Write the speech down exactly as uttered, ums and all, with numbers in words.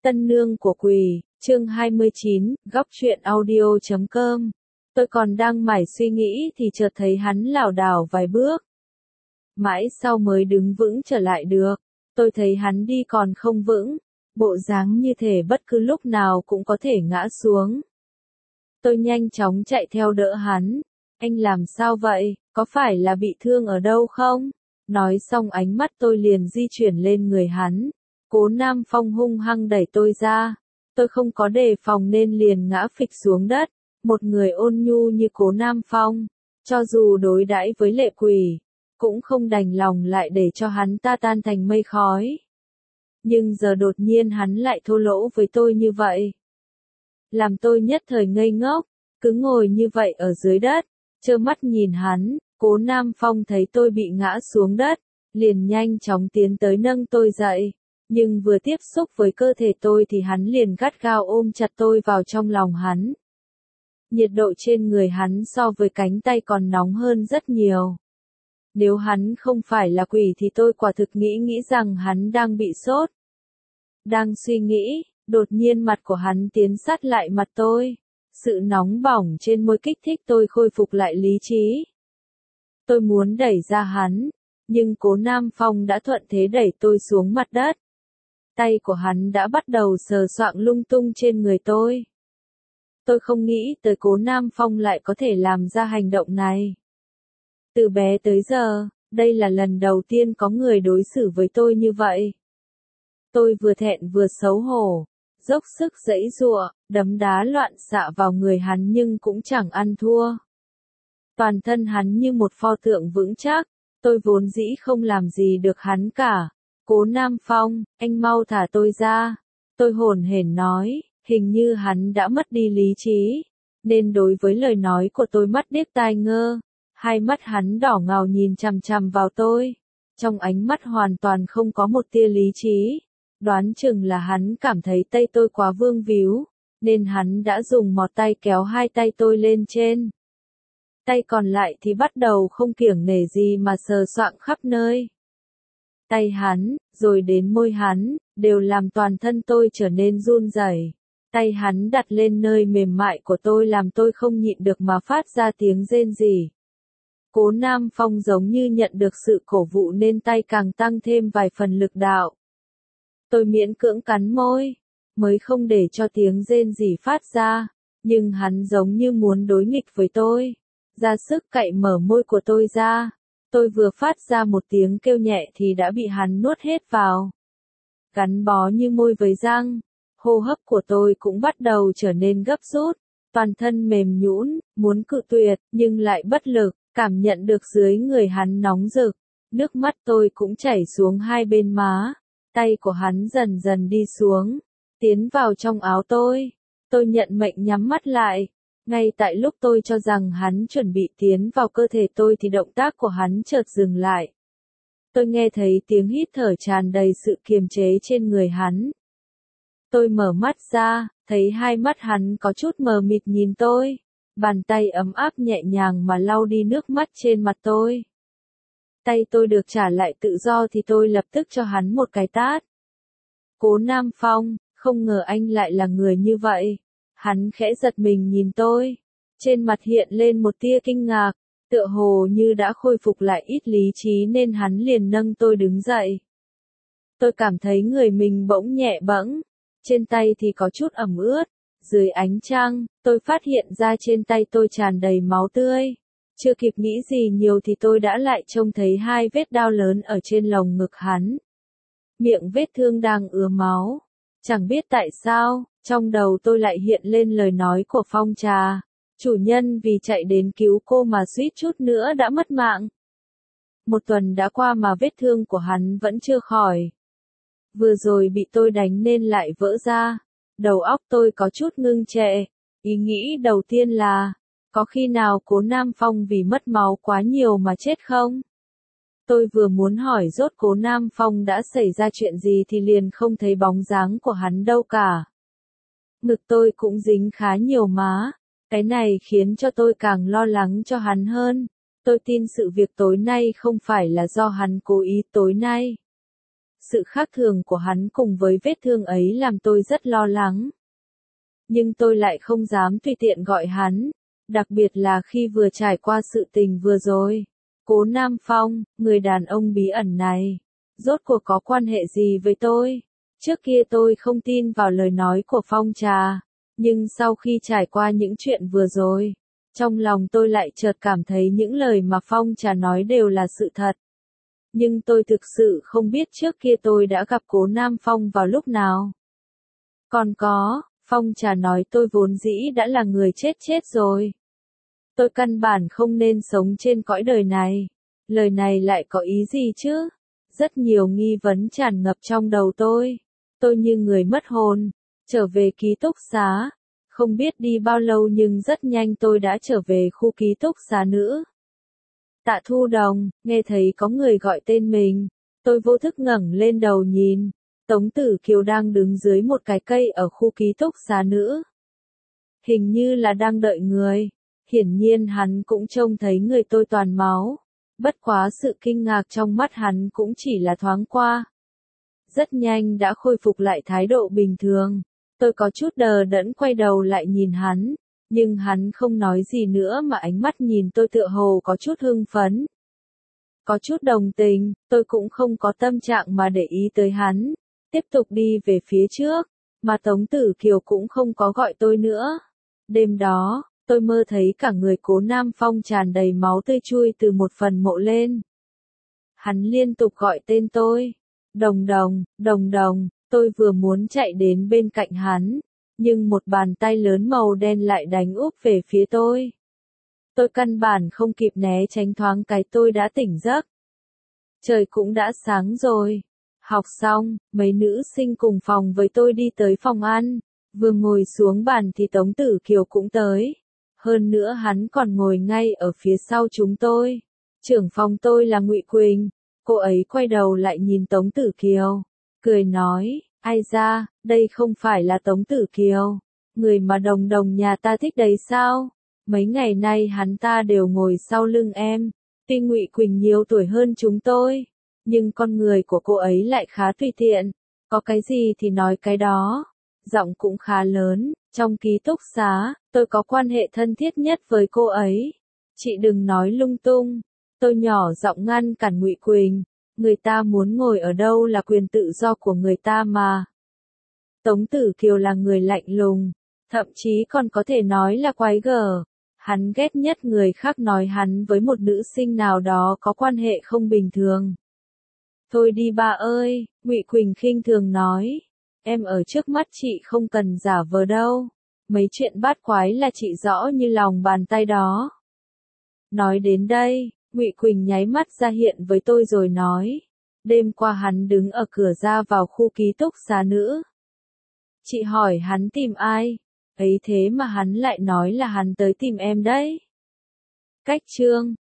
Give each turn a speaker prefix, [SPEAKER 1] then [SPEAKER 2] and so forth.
[SPEAKER 1] Tân nương của quỷ, chương hai mươi chín, góc truyện audio chấm com. Tôi còn đang mải suy nghĩ thì chợt thấy hắn lảo đảo vài bước. Mãi sau mới đứng vững trở lại được. Tôi thấy hắn đi còn không vững, bộ dáng như thể bất cứ lúc nào cũng có thể ngã xuống. Tôi nhanh chóng chạy theo đỡ hắn. Anh làm sao vậy, có phải là bị thương ở đâu không? Nói xong ánh mắt tôi liền di chuyển lên người hắn. Cố Nam Phong hung hăng đẩy tôi ra. Tôi không có đề phòng nên liền ngã phịch xuống đất. Một người ôn nhu như Cố Nam Phong, cho dù đối đãi với lệ quỷ, cũng không đành lòng lại để cho hắn ta tan thành mây khói. Nhưng giờ đột nhiên hắn lại thô lỗ với tôi như vậy. Làm tôi nhất thời ngây ngốc, cứ ngồi như vậy ở dưới đất, trơ mắt nhìn hắn. Cố Nam Phong thấy tôi bị ngã xuống đất, liền nhanh chóng tiến tới nâng tôi dậy. Nhưng vừa tiếp xúc với cơ thể tôi thì hắn liền gắt gao ôm chặt tôi vào trong lòng hắn. Nhiệt độ trên người hắn so với cánh tay còn nóng hơn rất nhiều. Nếu hắn không phải là quỷ thì tôi quả thực nghĩ nghĩ rằng hắn đang bị sốt. Đang suy nghĩ, đột nhiên mặt của hắn tiến sát lại mặt tôi. Sự nóng bỏng trên môi kích thích tôi khôi phục lại lý trí. Tôi muốn đẩy ra hắn, nhưng Cố Nam Phong đã thuận thế đẩy tôi xuống mặt đất. Tay của hắn đã bắt đầu sờ soạng lung tung trên người tôi. Tôi không nghĩ tới Cố Nam Phong lại có thể làm ra hành động này. Từ bé tới giờ, đây là lần đầu tiên có người đối xử với tôi như vậy. Tôi vừa thẹn vừa xấu hổ, dốc sức giãy giụa, đấm đá loạn xạ vào người hắn nhưng cũng chẳng ăn thua. Toàn thân hắn như một pho tượng vững chắc, tôi vốn dĩ không làm gì được hắn cả. Cố Nam Phong, anh mau thả tôi ra. Tôi hổn hển nói, hình như hắn đã mất đi lý trí, nên đối với lời nói của tôi mắt điếc tai ngơ. Hai mắt hắn đỏ ngầu nhìn chằm chằm vào tôi. Trong ánh mắt hoàn toàn không có một tia lý trí. Đoán chừng là hắn cảm thấy tay tôi quá vương víu, nên hắn đã dùng mọt tay kéo hai tay tôi lên trên. Tay còn lại thì bắt đầu không kiêng nể gì mà sờ soạng khắp nơi. Tay hắn, rồi đến môi hắn, đều làm toàn thân tôi trở nên run rẩy. Tay hắn đặt lên nơi mềm mại của tôi làm tôi không nhịn được mà phát ra tiếng rên rỉ. Cố Nam Phong giống như nhận được sự cổ vũ nên tay càng tăng thêm vài phần lực đạo. Tôi miễn cưỡng cắn môi, mới không để cho tiếng rên rỉ phát ra, nhưng hắn giống như muốn đối nghịch với tôi. Ra sức cạy mở môi của tôi ra. Tôi vừa phát ra một tiếng kêu nhẹ thì đã bị hắn nuốt hết vào. Gắn bó như môi với răng, hô hấp của tôi cũng bắt đầu trở nên gấp rút, toàn thân mềm nhũn, muốn cự tuyệt, nhưng lại bất lực, cảm nhận được dưới người hắn nóng rực, nước mắt tôi cũng chảy xuống hai bên má, tay của hắn dần dần đi xuống, tiến vào trong áo tôi. Tôi nhận mệnh nhắm mắt lại. Ngay tại lúc tôi cho rằng hắn chuẩn bị tiến vào cơ thể tôi thì động tác của hắn chợt dừng lại. Tôi nghe thấy tiếng hít thở tràn đầy sự kiềm chế trên người hắn. Tôi mở mắt ra, thấy hai mắt hắn có chút mờ mịt nhìn tôi. Bàn tay ấm áp nhẹ nhàng mà lau đi nước mắt trên mặt tôi. Tay tôi được trả lại tự do thì tôi lập tức cho hắn một cái tát. Cố Nam Phong, không ngờ anh lại là người như vậy. Hắn khẽ giật mình nhìn tôi, trên mặt hiện lên một tia kinh ngạc, tựa hồ như đã khôi phục lại ít lý trí nên hắn liền nâng tôi đứng dậy. Tôi cảm thấy người mình bỗng nhẹ bẫng, trên tay thì có chút ẩm ướt, dưới ánh trăng, tôi phát hiện ra trên tay tôi tràn đầy máu tươi. Chưa kịp nghĩ gì nhiều thì tôi đã lại trông thấy hai vết đao lớn ở trên lồng ngực hắn. Miệng vết thương đang ứa máu. Chẳng biết tại sao, trong đầu tôi lại hiện lên lời nói của Phong Trà. Chủ nhân vì chạy đến cứu cô mà suýt chút nữa đã mất mạng. Một tuần đã qua mà vết thương của hắn vẫn chưa khỏi. Vừa rồi bị tôi đánh nên lại vỡ ra. Đầu óc tôi có chút ngưng trệ. Ý nghĩ đầu tiên là, có khi nào Cố Nam Phong vì mất máu quá nhiều mà chết không? Tôi vừa muốn hỏi rốt Cố Nam Phong đã xảy ra chuyện gì thì liền không thấy bóng dáng của hắn đâu cả. Ngực tôi cũng dính khá nhiều má. Cái này khiến cho tôi càng lo lắng cho hắn hơn. Tôi tin sự việc tối nay không phải là do hắn cố ý tối nay. Sự khác thường của hắn cùng với vết thương ấy làm tôi rất lo lắng. Nhưng tôi lại không dám tùy tiện gọi hắn, đặc biệt là khi vừa trải qua sự tình vừa rồi. Cố Nam Phong, người đàn ông bí ẩn này, rốt cuộc có quan hệ gì với tôi? Trước kia tôi không tin vào lời nói của Phong Trà, nhưng sau khi trải qua những chuyện vừa rồi, trong lòng tôi lại chợt cảm thấy những lời mà Phong Trà nói đều là sự thật. Nhưng tôi thực sự không biết trước kia tôi đã gặp Cố Nam Phong vào lúc nào. Còn có, Phong Trà nói tôi vốn dĩ đã là người chết chết rồi. Tôi căn bản không nên sống trên cõi đời này. Lời này lại có ý gì chứ? Rất nhiều nghi vấn tràn ngập trong đầu tôi. Tôi như người mất hồn, trở về ký túc xá. Không biết đi bao lâu nhưng rất nhanh tôi đã trở về khu ký túc xá nữa. Tạ Thu Đồng, nghe thấy có người gọi tên mình. Tôi vô thức ngẩng lên đầu nhìn. Tống Tử Kiều đang đứng dưới một cái cây ở khu ký túc xá nữa. Hình như là đang đợi người. Hiển nhiên hắn cũng trông thấy người tôi toàn máu. Bất quá sự kinh ngạc trong mắt hắn cũng chỉ là thoáng qua. Rất nhanh đã khôi phục lại thái độ bình thường. Tôi có chút đờ đẫn quay đầu lại nhìn hắn. Nhưng hắn không nói gì nữa mà ánh mắt nhìn tôi tựa hồ có chút hưng phấn. Có chút đồng tình, tôi cũng không có tâm trạng mà để ý tới hắn. Tiếp tục đi về phía trước, mà Tống Tử Kiều cũng không có gọi tôi nữa. Đêm đó, tôi mơ thấy cả người Cố Nam Phong tràn đầy máu tươi chui từ một phần mộ lên. Hắn liên tục gọi tên tôi. Đồng đồng, đồng đồng, tôi vừa muốn chạy đến bên cạnh hắn, nhưng một bàn tay lớn màu đen lại đánh úp về phía tôi. Tôi căn bản không kịp né tránh, thoáng cái tôi đã tỉnh giấc. Trời cũng đã sáng rồi. Học xong, mấy nữ sinh cùng phòng với tôi đi tới phòng ăn. Vừa ngồi xuống bàn thì Tống Tử Kiều cũng tới. Hơn nữa hắn còn ngồi ngay ở phía sau chúng tôi. Trưởng phòng tôi là Ngụy Quỳnh. Cô ấy quay đầu lại nhìn Tống Tử Kiều, cười nói, ai da, đây không phải là Tống Tử Kiều, người mà đồng đồng nhà ta thích đấy sao? Mấy ngày nay hắn ta đều ngồi sau lưng em. Tuy Ngụy Quỳnh nhiều tuổi hơn chúng tôi, nhưng con người của cô ấy lại khá tùy tiện, có cái gì thì nói cái đó. Giọng cũng khá lớn, trong ký túc xá, tôi có quan hệ thân thiết nhất với cô ấy. Chị đừng nói lung tung. Tôi nhỏ giọng ngăn cản Ngụy Quỳnh, người ta muốn ngồi ở đâu là quyền tự do của người ta mà. Tống Tử Kiều là người lạnh lùng, thậm chí còn có thể nói là quái gở. Hắn ghét nhất người khác nói hắn với một nữ sinh nào đó có quan hệ không bình thường. Thôi đi ba ơi, Ngụy Quỳnh khinh thường nói, em ở trước mắt chị không cần giả vờ đâu. Mấy chuyện bát quái là chị rõ như lòng bàn tay đó. Nói đến đây, Ngụy Quỳnh nháy mắt ra hiện với tôi rồi nói, đêm qua hắn đứng ở cửa ra vào khu ký túc xá nữ. Chị hỏi hắn tìm ai? Ấy thế mà hắn lại nói là hắn tới tìm em đấy. Cách chương